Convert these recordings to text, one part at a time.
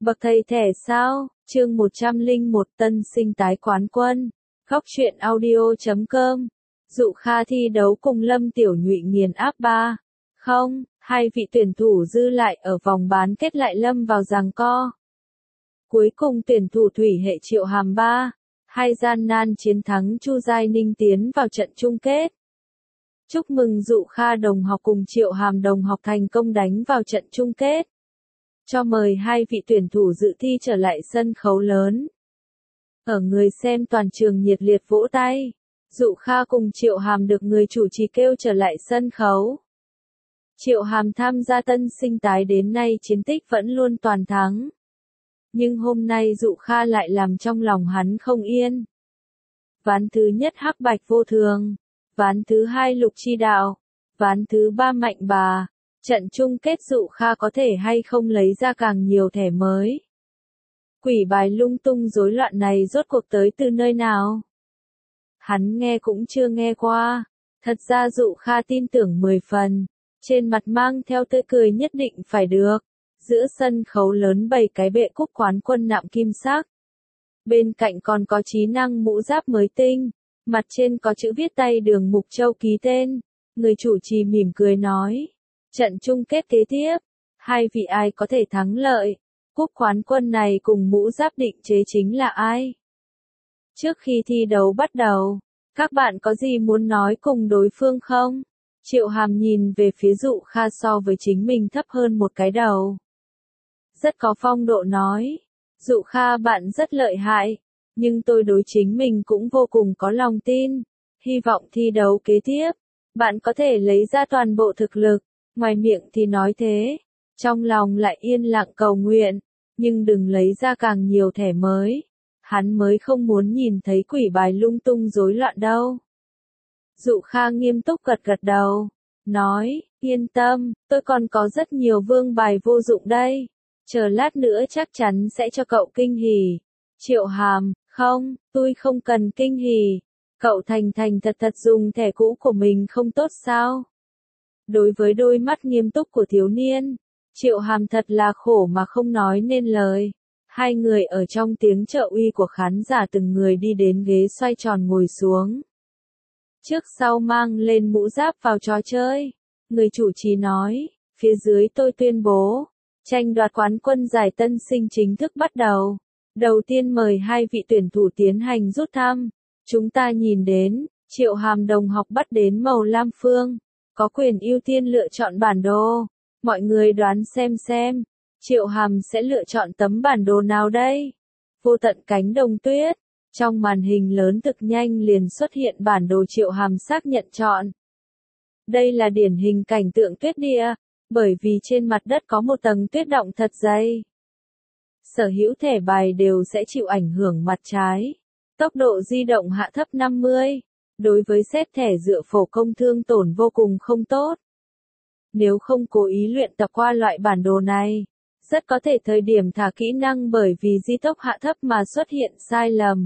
Bậc thầy thẻ sao? Chương 101 Tân sinh tái quán quân. Góc truyện audio.com. Dụ Kha thi đấu cùng Lâm Tiểu Nhụy nghiền áp 3-0, hai vị tuyển thủ dư lại ở vòng bán kết lại lâm vào giằng co. Cuối cùng tuyển thủ thủy hệ Triệu Hàm 3-2 gian nan chiến thắng Chu Giai Ninh tiến vào trận chung kết. Chúc mừng Dụ Kha đồng học cùng Triệu Hàm đồng học thành công đánh vào trận chung kết. Cho mời hai vị tuyển thủ dự thi trở lại sân khấu lớn. Ở người xem toàn trường nhiệt liệt vỗ tay. Dụ Kha cùng Triệu Hàm được người chủ trì kêu trở lại sân khấu. Triệu Hàm tham gia tân sinh tái đến nay chiến tích vẫn luôn toàn thắng. Nhưng hôm nay Dụ Kha lại làm trong lòng hắn không yên. Ván thứ nhất hắc bạch vô thường. Ván thứ hai lục chi đạo. Ván thứ ba mạnh bà. Trận chung kết Dụ Kha có thể hay không lấy ra càng nhiều thẻ mới. Quỷ bài lung tung rối loạn này rốt cuộc tới từ nơi nào? Hắn nghe cũng chưa nghe qua. Thật ra Dụ Kha tin tưởng 10 phần. Trên mặt mang theo tươi cười nhất định phải được. Giữa sân khấu lớn bày cái bệ cúp quán quân nạm kim sắc. Bên cạnh còn có trí năng mũ giáp mới tinh. Mặt trên có chữ viết tay Đường Mục Châu ký tên. Người chủ trì mỉm cười nói. Trận chung kết kế tiếp, hai vị ai có thể thắng lợi? Cúp quán quân này cùng mũ giáp định chế chính là ai? Trước khi thi đấu bắt đầu, các bạn có gì muốn nói cùng đối phương không? Triệu Hàm nhìn về phía Dụ Kha so với chính mình thấp hơn một cái đầu. Rất có phong độ nói. Dụ Kha bạn rất lợi hại, nhưng tôi đối chính mình cũng vô cùng có lòng tin. Hy vọng thi đấu kế tiếp, bạn có thể lấy ra toàn bộ thực lực. Ngoài miệng thì nói thế, trong lòng lại yên lặng cầu nguyện, nhưng đừng lấy ra càng nhiều thẻ mới. Hắn mới không muốn nhìn thấy quỷ bài lung tung rối loạn đâu. Dụ Kha nghiêm túc gật gật đầu, nói, yên tâm, tôi còn có rất nhiều vương bài vô dụng đây. Chờ lát nữa chắc chắn sẽ cho cậu kinh hỉ. Triệu Hàm, không, tôi không cần kinh hỉ. Cậu thành thành thật thật dùng thẻ cũ của mình không tốt sao? Đối với đôi mắt nghiêm túc của thiếu niên, Triệu Hàm thật là khổ mà không nói nên lời. Hai người ở trong tiếng trợ uy của khán giả từng người đi đến ghế xoay tròn ngồi xuống. Trước sau mang lên mũ giáp vào trò chơi. Người chủ trì nói, phía dưới tôi tuyên bố, tranh đoạt quán quân giải tân sinh chính thức bắt đầu. Đầu tiên mời hai vị tuyển thủ tiến hành rút thăm. Chúng ta nhìn đến, Triệu Hàm đồng học bắt đến màu lam phương. Có quyền ưu tiên lựa chọn bản đồ. Mọi người đoán xem, Triệu Hàm sẽ lựa chọn tấm bản đồ nào đây? Vô tận cánh đồng tuyết. Trong màn hình lớn thực nhanh liền xuất hiện bản đồ Triệu Hàm xác nhận chọn. Đây là điển hình cảnh tượng tuyết địa, bởi vì trên mặt đất có một tầng tuyết đọng thật dày. Sở hữu thẻ bài đều sẽ chịu ảnh hưởng mặt trái. Tốc độ di động hạ thấp 50. Đối với set thẻ dựa phổ công thương tổn vô cùng không tốt. Nếu không cố ý luyện tập qua loại bản đồ này, rất có thể thời điểm thả kỹ năng bởi vì di tốc hạ thấp mà xuất hiện sai lầm.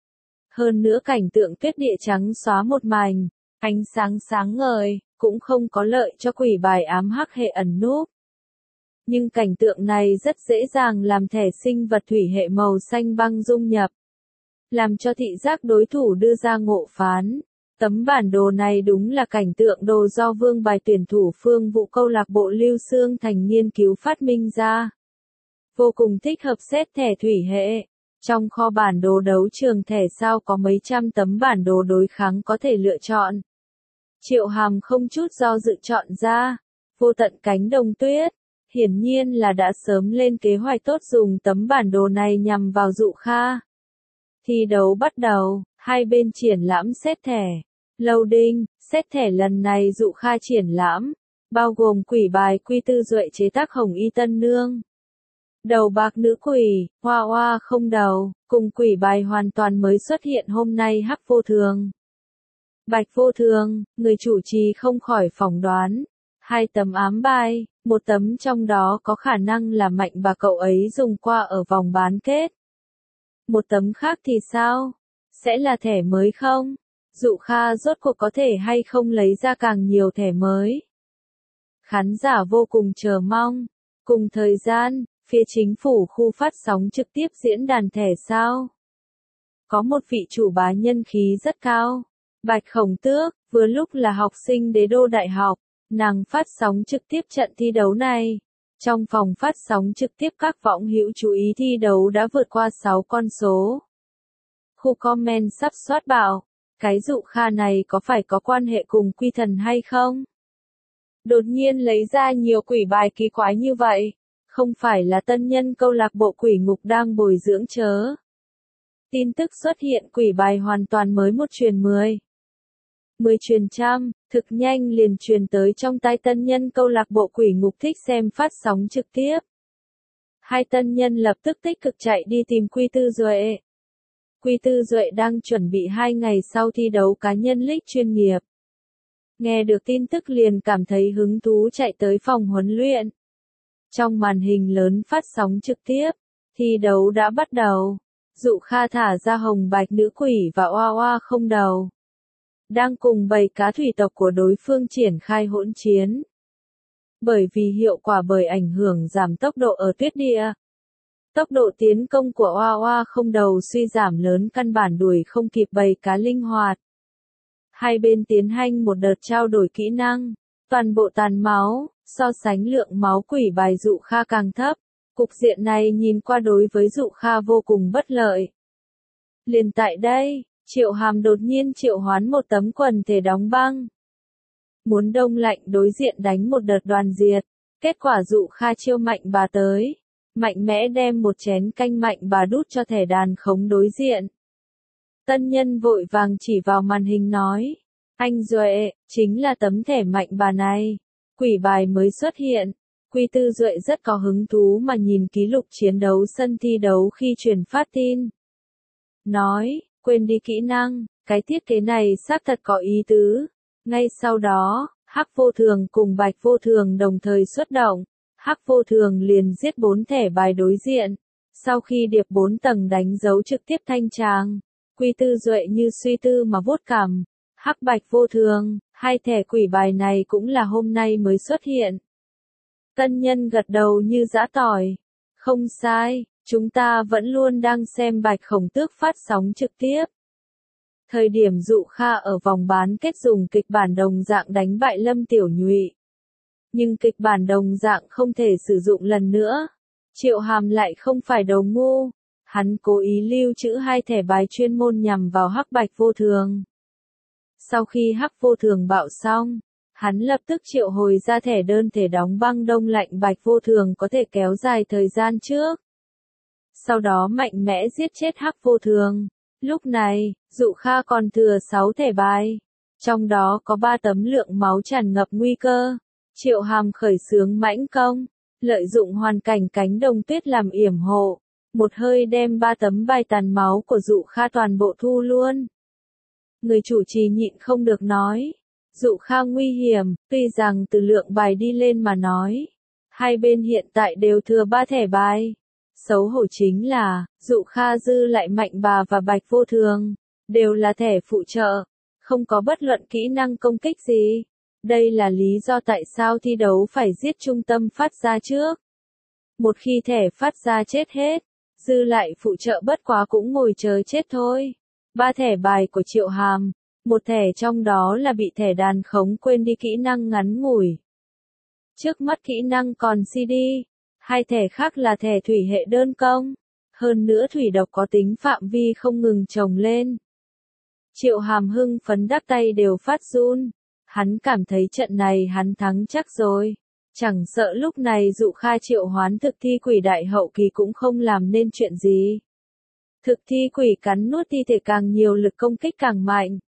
Hơn nữa cảnh tượng tuyết địa trắng xóa một mảnh, ánh sáng sáng ngời, cũng không có lợi cho quỷ bài ám hắc hệ ẩn núp. Nhưng cảnh tượng này rất dễ dàng làm thẻ sinh vật thủy hệ màu xanh băng dung nhập. Làm cho thị giác đối thủ đưa ra ngộ phán. Tấm bản đồ này đúng là cảnh tượng đồ do vương bài tuyển thủ Phương Vũ câu lạc bộ Lưu Xương Thành nghiên cứu phát minh ra. Vô cùng thích hợp set thẻ thủy hệ. Trong kho bản đồ đấu trường thẻ sao có mấy trăm tấm bản đồ đối kháng có thể lựa chọn. Triệu Hàm không chút do dự chọn ra. Vô tận cánh đồng tuyết. Hiển nhiên là đã sớm lên kế hoạch tốt dùng tấm bản đồ này nhằm vào Dụ Kha. Thi đấu bắt đầu, hai bên triển lãm set thẻ. Loading, set thẻ lần này Dụ Kha triển lãm, bao gồm quỷ bài quy tư duệ chế tác Hồng Y Tân Nương. Đầu bạc nữ quỷ, hoa hoa không đầu, cùng quỷ bài hoàn toàn mới xuất hiện hôm nay hắc vô thường. Bạch vô thường, người chủ trì không khỏi phỏng đoán. Hai tấm ám bài, một tấm trong đó có khả năng là mạnh bà cậu ấy dùng qua ở vòng bán kết. Một tấm khác thì sao? Sẽ là thẻ mới không? Dụ Kha rốt cuộc có thể hay không lấy ra càng nhiều thẻ mới? Khán giả vô cùng chờ mong. Cùng thời gian, Phía chính phủ khu phát sóng trực tiếp diễn đàn thẻ sao? Có một vị chủ bá nhân khí rất cao. Bạch Khổng Tước, vừa lúc là học sinh đế đô đại học, nàng phát sóng trực tiếp trận thi đấu này. Trong phòng phát sóng trực tiếp các võng hữu chú ý thi đấu đã vượt qua 6 con số. Khu comment sắp soát bảo, cái Dụ Kha này có phải có quan hệ cùng Quy Thần hay không? Đột nhiên lấy ra nhiều quỷ bài kỳ quái như vậy, không phải là tân nhân câu lạc bộ quỷ ngục đang bồi dưỡng chớ. Tin tức xuất hiện quỷ bài hoàn toàn mới một truyền 10. 10 truyền trăm, thực nhanh liền truyền tới trong tai tân nhân câu lạc bộ quỷ ngục thích xem phát sóng trực tiếp. Hai tân nhân lập tức tích cực chạy đi tìm Quy Tư Duệ. Quy Tư Duệ đang chuẩn bị 2 ngày sau thi đấu cá nhân league chuyên nghiệp. Nghe được tin tức liền cảm thấy hứng thú chạy tới phòng huấn luyện. Trong màn hình lớn phát sóng trực tiếp, thi đấu đã bắt đầu. Dụ Kha thả ra hồng bạch nữ quỷ và oa oa không đầu. Đang cùng bầy cá thủy tộc của đối phương triển khai hỗn chiến. Bởi vì hiệu quả bởi ảnh hưởng giảm tốc độ ở tuyết địa. Tốc độ tiến công của oa oa không đầu suy giảm lớn căn bản đuổi không kịp bầy cá linh hoạt. Hai bên tiến hành một đợt trao đổi kỹ năng, toàn bộ tàn máu, so sánh lượng máu quỷ bài Dụ Kha càng thấp. Cục diện này nhìn qua đối với Dụ Kha vô cùng bất lợi. Liền tại đây, Triệu Hàm đột nhiên triệu hoán một tấm quần thể đóng băng. Muốn đông lạnh đối diện đánh một đợt đoàn diệt, kết quả Dụ Kha chiêu mạnh bà tới. Mạnh mẽ đem một chén canh mạnh bà đút cho thẻ đàn khống đối diện. Tân nhân vội vàng chỉ vào màn hình nói, anh Duệ, chính là tấm thẻ mạnh bà này. Quỷ bài mới xuất hiện. Quy Tư Duệ rất có hứng thú mà nhìn ký lục chiến đấu sân thi đấu khi truyền phát tin. Nói, quên đi kỹ năng, cái thiết kế này xác thật có ý tứ. Ngay sau đó, Hắc Vô Thường cùng Bạch Vô Thường đồng thời xuất động. Hắc Vô Thường liền giết 4 thẻ bài đối diện. Sau khi điệp 4 tầng đánh dấu trực tiếp thanh tràng, Quy Tư Duệ như suy tư mà vuốt cằm. Hắc Bạch Vô Thường, hai thẻ quỷ bài này cũng là hôm nay mới xuất hiện. Tân nhân gật đầu như giã tỏi. Không sai, chúng ta vẫn luôn đang xem Bạch Khổng Tước phát sóng trực tiếp. Thời điểm Dụ Kha ở vòng bán kết dùng kịch bản đồng dạng đánh bại Lâm Tiểu Nhụy. Nhưng kịch bản đồng dạng không thể sử dụng lần nữa. Triệu Hàm lại không phải đầu ngu. Hắn cố ý lưu trữ 2 thẻ bài chuyên môn nhằm vào Hắc Bạch Vô Thường. Sau khi Hắc Vô Thường bạo xong, hắn lập tức triệu hồi ra thẻ đơn thể đóng băng đông lạnh Bạch Vô Thường có thể kéo dài thời gian trước. Sau đó mạnh mẽ giết chết Hắc Vô Thường. Lúc này, Dụ Kha còn thừa 6 thẻ bài. Trong đó có 3 tấm lượng máu tràn ngập nguy cơ. Triệu Hàm khởi xướng mãnh công, lợi dụng hoàn cảnh cánh đồng tuyết làm yểm hộ. Một hơi đem 3 tấm bài tàn máu của Dụ Kha toàn bộ thu luôn. Người chủ trì nhịn không được nói. Dụ Kha nguy hiểm, tuy rằng từ lượng bài đi lên mà nói. Hai bên hiện tại đều thừa 3 thẻ bài. Xấu hổ chính là, Dụ Kha dư lại Mạnh Bà và Bạch Vô Thường. Đều là thẻ phụ trợ. Không có bất luận kỹ năng công kích gì. Đây là lý do tại sao thi đấu phải giết trung tâm phát ra trước. Một khi thẻ phát ra chết hết, dư lại phụ trợ bất quá cũng ngồi chờ chết thôi. 3 thẻ bài của Triệu Hàm. Một thẻ trong đó là bị thẻ đàn khống quên đi kỹ năng ngắn ngủi. Trước mắt kỹ năng còn CD. 2 thẻ khác là thẻ thủy hệ đơn công. Hơn nữa thủy độc có tính phạm vi không ngừng chồng lên. Triệu Hàm hưng phấn đắp tay đều phát run. Hắn cảm thấy trận này hắn thắng chắc rồi. Chẳng sợ lúc này Dụ Kha triệu hoán thực thi quỷ đại hậu kỳ cũng không làm nên chuyện gì. Thực thi quỷ cắn nuốt thi thể càng nhiều lực công kích càng mạnh.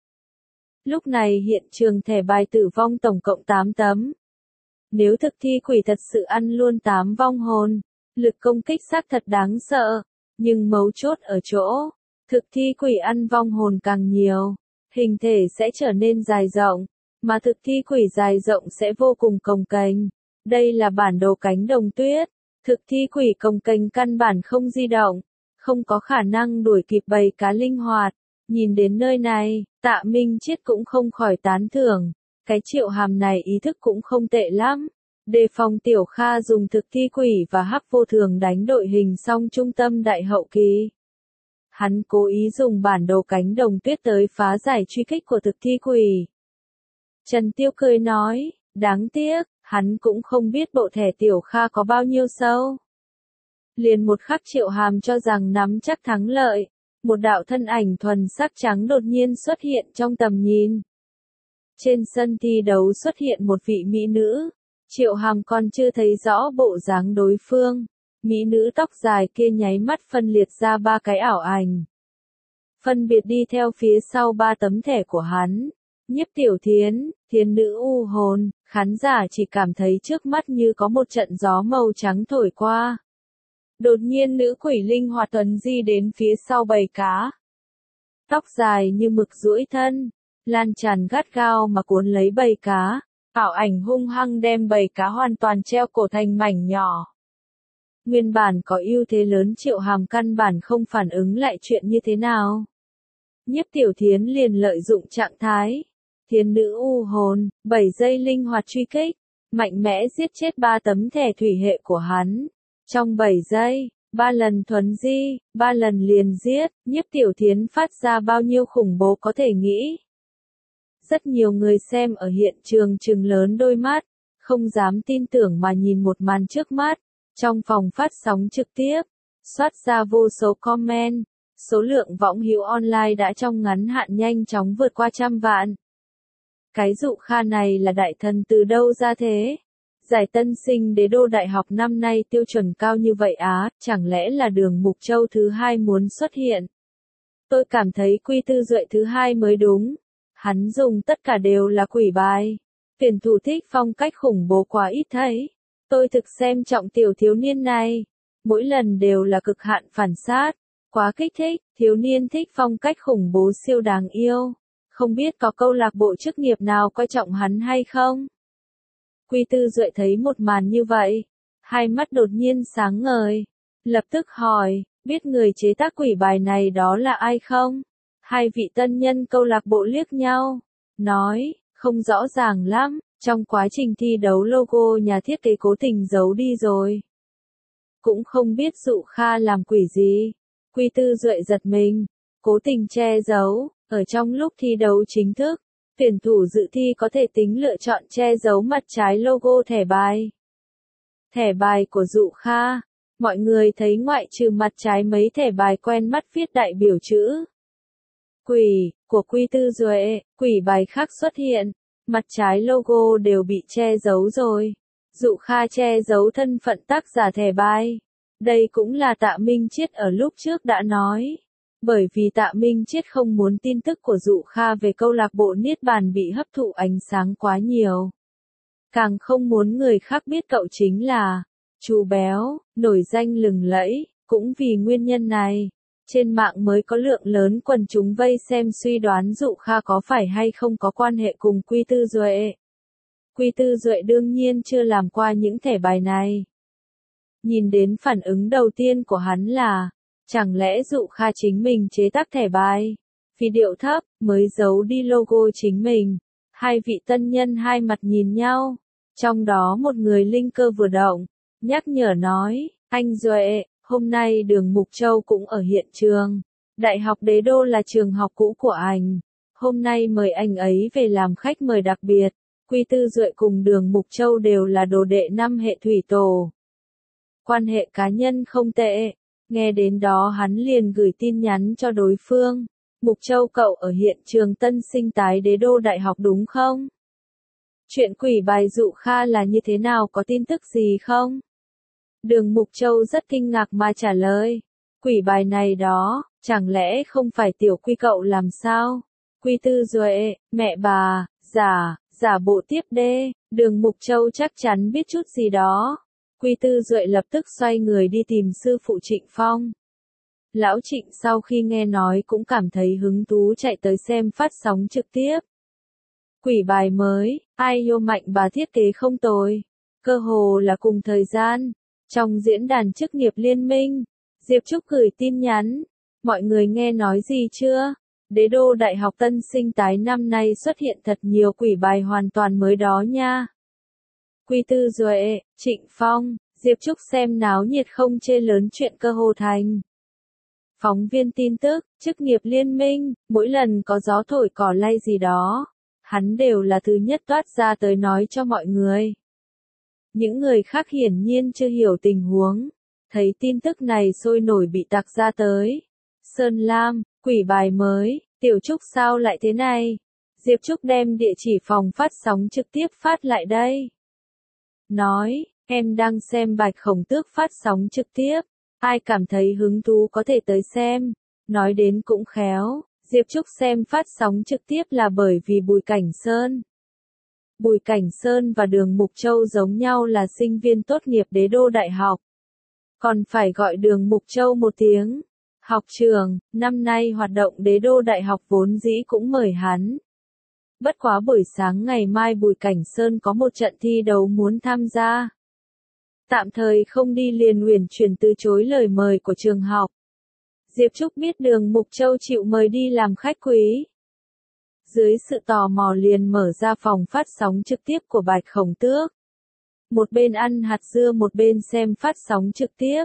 Lúc này hiện trường thẻ bài tử vong tổng cộng 8 tấm. Nếu thực thi quỷ thật sự ăn luôn 8 vong hồn, lực công kích xác thật đáng sợ. Nhưng mấu chốt ở chỗ, thực thi quỷ ăn vong hồn càng nhiều, hình thể sẽ trở nên dài rộng, mà thực thi quỷ dài rộng sẽ vô cùng cồng kềnh. Đây là bản đồ cánh đồng tuyết, thực thi quỷ cồng kềnh căn bản không di động, không có khả năng đuổi kịp bầy cá linh hoạt. Nhìn đến nơi này, Tạ Minh Chiết cũng không khỏi tán thưởng, cái Triệu Hàm này ý thức cũng không tệ lắm. đề phòng Tiểu Kha dùng thực thi quỷ và hắc vô thường đánh đội hình xong trung tâm đại hậu kỳ. Hắn cố ý dùng bản đồ cánh đồng tuyết tới phá giải truy kích của thực thi quỷ. Trần Tiêu cười nói, đáng tiếc, hắn cũng không biết bộ thẻ Tiểu Kha có bao nhiêu sâu. Liền một khắc Triệu Hàm cho rằng nắm chắc thắng lợi, một đạo thân ảnh thuần sắc trắng đột nhiên xuất hiện trong tầm nhìn. Trên sân thi đấu xuất hiện một vị mỹ nữ, Triệu Hàm còn chưa thấy rõ bộ dáng đối phương, mỹ nữ tóc dài kia nháy mắt phân liệt ra ba cái ảo ảnh. Phân biệt đi theo phía sau ba tấm thẻ của hắn. Nhiếp Tiểu Thiến, Thiến nữ u hồn, khán giả chỉ cảm thấy trước mắt như có một trận gió màu trắng thổi qua. Đột nhiên nữ quỷ linh hoạt tuần di đến phía sau bầy cá. Tóc dài như mực duỗi thân, lan tràn gắt gao mà cuốn lấy bầy cá, ảo ảnh hung hăng đem bầy cá hoàn toàn treo cổ thành mảnh nhỏ. Nguyên bản có ưu thế lớn Triệu Hàm căn bản không phản ứng lại chuyện như thế nào. Nhiếp Tiểu Thiến liền lợi dụng trạng thái. Thiến nữ u hồn, 7 giây linh hoạt truy kích, mạnh mẽ giết chết 3 tấm thẻ thủy hệ của hắn. Trong 7 giây, 3 lần thuấn di, 3 lần liền giết, Nhiếp Tiểu Thiến phát ra bao nhiêu khủng bố có thể nghĩ. Rất nhiều người xem ở hiện trường trừng lớn đôi mắt, không dám tin tưởng mà nhìn một màn trước mắt. Trong phòng phát sóng trực tiếp, xoát ra vô số comment, số lượng võng hữu online đã trong ngắn hạn nhanh chóng vượt qua 100 vạn. Cái Dụ Kha này là đại thần từ đâu ra thế? Giải tân sinh đế đô đại học năm nay tiêu chuẩn cao như vậy á, chẳng lẽ là Đường Mục Châu thứ hai muốn xuất hiện? Tôi cảm thấy Quy Tư Duệ thứ hai mới đúng. Hắn dùng tất cả đều là quỷ bài. Tuyển thủ thích phong cách khủng bố quá ít thấy. Tôi thực xem trọng tiểu thiếu niên này. Mỗi lần đều là cực hạn phản sát. Quá kích thích, thiếu niên thích phong cách khủng bố siêu đáng yêu. Không biết có câu lạc bộ chức nghiệp nào coi trọng hắn hay không? Quy Tư Duệ thấy một màn như vậy, hai mắt đột nhiên sáng ngời, lập tức hỏi, biết người chế tác quỷ bài này đó là ai không? Hai vị tân nhân câu lạc bộ liếc nhau, nói, không rõ ràng lắm, trong quá trình thi đấu logo nhà thiết kế cố tình giấu đi rồi. Cũng không biết Dụ Kha làm quỷ gì. Quy Tư Duệ giật mình, cố tình che giấu, ở trong lúc thi đấu chính thức. Tuyển thủ dự thi có thể tính lựa chọn che giấu mặt trái logo thẻ bài. Thẻ bài của Dụ Kha, mọi người thấy ngoại trừ mặt trái mấy thẻ bài quen mắt viết đại biểu chữ quỷ của Quy Tư Duệ, quỷ bài khác xuất hiện, mặt trái logo đều bị che giấu rồi. Dụ Kha che giấu thân phận tác giả thẻ bài. Đây cũng là Tạ Minh Chiết ở lúc trước đã nói. Bởi vì Tạ Minh Chiết không muốn tin tức của Dụ Kha về câu lạc bộ Niết Bàn bị hấp thụ ánh sáng quá nhiều. Càng không muốn người khác biết cậu chính là chú béo, nổi danh lừng lẫy, cũng vì nguyên nhân này. Trên mạng mới có lượng lớn quần chúng vây xem suy đoán Dụ Kha có phải hay không có quan hệ cùng Quy Tư Duệ. Quy Tư Duệ đương nhiên chưa làm qua những thẻ bài này. Nhìn đến phản ứng đầu tiên của hắn là, chẳng lẽ Dụ Kha chính mình chế tác thẻ bài, vì điệu thấp, mới giấu đi logo chính mình. Hai vị tân nhân hai mặt nhìn nhau, trong đó một người linh cơ vừa động, nhắc nhở nói, anh Duệ, hôm nay Đường Mục Châu cũng ở hiện trường. Đại học Đế Đô là trường học cũ của anh. Hôm nay mời anh ấy về làm khách mời đặc biệt. Quy Tư Duệ cùng Đường Mục Châu đều là đồ đệ năm hệ thủy tổ. Quan hệ cá nhân không tệ. Nghe đến đó hắn liền gửi tin nhắn cho đối phương. Mục Châu cậu ở hiện trường tân sinh tái Đế Đô Đại học đúng không? Chuyện quỷ bài Dụ Kha là như thế nào, có tin tức gì không? Đường Mục Châu rất kinh ngạc mà trả lời. Quỷ bài này đó, chẳng lẽ không phải tiểu Quy cậu làm sao? Quy Tư Duệ, mẹ bà, giả bộ tiếp đê. Đường Mục Châu chắc chắn biết chút gì đó. Quy Tư Duệ lập tức xoay người đi tìm sư phụ Trịnh Phong. Lão Trịnh sau khi nghe nói cũng cảm thấy hứng thú chạy tới xem phát sóng trực tiếp. Quỷ bài mới, ai yêu mạnh bà thiết kế không tồi. Cơ hồ là cùng thời gian. Trong diễn đàn chức nghiệp liên minh, Diệp Trúc gửi tin nhắn. Mọi người nghe nói gì chưa? Đế Đô Đại học tân sinh tái năm nay xuất hiện thật nhiều quỷ bài hoàn toàn mới đó nha. Quy Tư Duệ, Trịnh Phong, Diệp Trúc xem náo nhiệt không chê lớn chuyện cơ hồ thành. Phóng viên tin tức, chức nghiệp liên minh, mỗi lần có gió thổi cỏ lay gì đó, hắn đều là thứ nhất toát ra tới nói cho mọi người. Những người khác hiển nhiên chưa hiểu tình huống, thấy tin tức này sôi nổi bị tặc ra tới. Sơn Lam, quỷ bài mới, Tiểu Trúc sao lại thế này? Diệp Trúc đem địa chỉ phòng phát sóng trực tiếp phát lại đây. Nói, em đang xem Bạch Khổng Tước phát sóng trực tiếp, ai cảm thấy hứng thú có thể tới xem. Nói đến cũng khéo, Diệp Trúc xem phát sóng trực tiếp là bởi vì Bùi Cảnh Sơn. Bùi Cảnh Sơn và Đường Mục Châu giống nhau là sinh viên tốt nghiệp Đế Đô Đại học. Còn phải gọi Đường Mục Châu một tiếng. Học trường, năm nay hoạt động Đế Đô Đại học vốn dĩ cũng mời hắn. Bất quá buổi sáng ngày mai Bùi Cảnh Sơn có một trận thi đấu muốn tham gia. Tạm thời không đi liền uyển chuyển từ chối lời mời của trường học. Diệp Trúc biết Đường Mục Châu chịu mời đi làm khách quý. Dưới sự tò mò liền mở ra phòng phát sóng trực tiếp của Bạch Khổng Tước. Một bên ăn hạt dưa một bên xem phát sóng trực tiếp.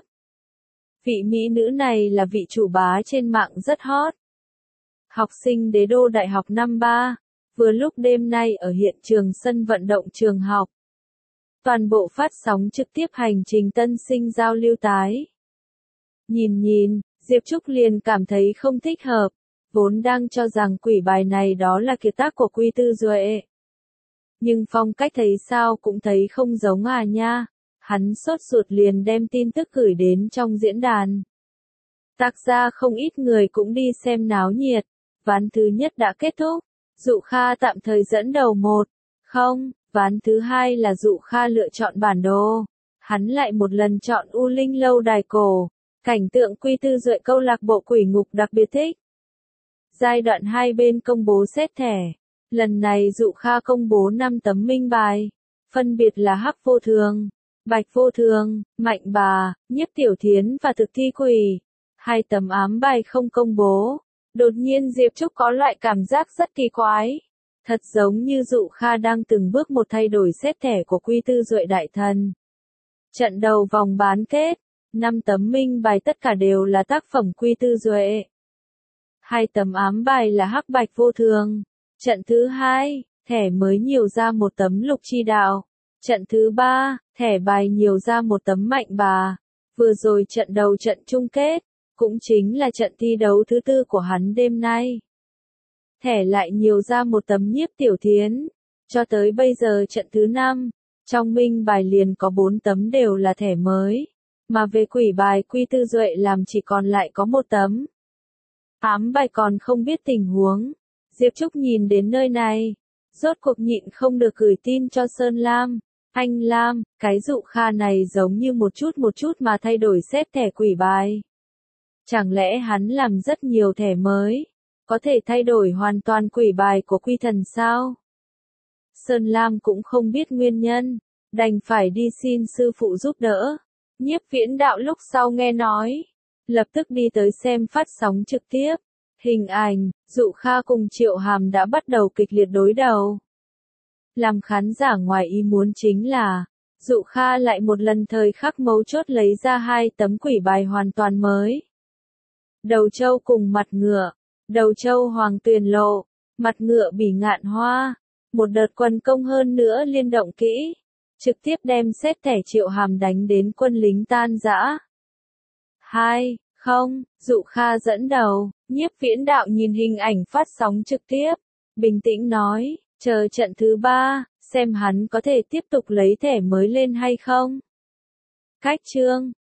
Vị mỹ nữ này là vị chủ bá trên mạng rất hot. Học sinh Đế Đô Đại học năm 3, vừa lúc đêm nay ở hiện trường sân vận động trường học. Toàn bộ phát sóng trực tiếp hành trình tân sinh giao lưu tái. Nhìn, Diệp Trúc liền cảm thấy không thích hợp, vốn đang cho rằng quỷ bài này đó là kiệt tác của Quy Tư Duệ. Nhưng phong cách thấy sao cũng thấy không giống à nha. Hắn sốt ruột liền đem tin tức gửi đến trong diễn đàn. Tác ra không ít người cũng đi xem náo nhiệt. Ván thứ nhất đã kết thúc. Dụ Kha tạm thời dẫn đầu 1-0. Ván thứ hai là Dụ Kha lựa chọn bản đồ. Hắn lại một lần chọn U Linh lâu đài cổ. Cảnh tượng Quy Tư Duệ câu lạc bộ quỷ ngục đặc biệt thích. Giai đoạn 2 bên công bố xét thẻ. Lần này Dụ Kha công bố 5 tấm minh bài. Phân biệt là Hắc Vô Thường, Bạch Vô Thường, Mạnh Bà, Nhiếp Tiểu Thiến và Thực Thi Quỷ. 2 tấm ám bài không công bố. Đột nhiên Diệp Trúc có loại cảm giác rất kỳ quái. Thật giống như Dụ Kha đang từng bước một thay đổi xét thẻ của Quy Tư Duệ đại thần. Trận đầu vòng bán kết, 5 tấm minh bài tất cả đều là tác phẩm Quy Tư Duệ. 2 tấm ám bài là Hắc Bạch Vô Thường. Trận thứ 2, thẻ mới nhiều ra 1 tấm Lục Chi Đạo. Trận thứ 3, thẻ bài nhiều ra 1 tấm Mạnh Bà. Vừa rồi trận đầu trận chung kết, cũng chính là trận thi đấu thứ 4 của hắn đêm nay. Thẻ lại nhiều ra 1 tấm Nhiếp Tiểu Thiến. Cho tới bây giờ trận thứ 5, trong minh bài liền có 4 tấm đều là thẻ mới. Mà về quỷ bài Quy Tư Duệ làm chỉ còn lại có 1 tấm. Ám bài còn không biết tình huống. Diệp Trúc nhìn đến nơi này, rốt cuộc nhịn không được gửi tin cho Sơn Lam. Anh Lam, cái Dụ Kha này giống như một chút mà thay đổi xếp thẻ quỷ bài. Chẳng lẽ hắn làm rất nhiều thẻ mới, có thể thay đổi hoàn toàn quỷ bài của Quy Thần sao? Sơn Lam cũng không biết nguyên nhân, đành phải đi xin sư phụ giúp đỡ. Nhiếp Viễn Đạo lúc sau nghe nói, lập tức đi tới xem phát sóng trực tiếp. Hình ảnh, Dụ Kha cùng Triệu Hàm đã bắt đầu kịch liệt đối đầu. Làm khán giả ngoài ý muốn chính là, Dụ Kha lại một lần thời khắc mấu chốt lấy ra 2 tấm quỷ bài hoàn toàn mới. Đầu trâu cùng mặt ngựa, đầu trâu Hoàng Tuyền Lộ, mặt ngựa Bỉ Ngạn Hoa. Một đợt quần công hơn nữa liên động kỹ, trực tiếp đem xét thẻ Triệu Hàm đánh đến quân lính tan rã. 2-0, Dụ Kha dẫn đầu. Nhiếp Viễn Đạo nhìn hình ảnh phát sóng trực tiếp, bình tĩnh nói, chờ trận thứ 3, xem hắn có thể tiếp tục lấy thẻ mới lên hay không. Cách chương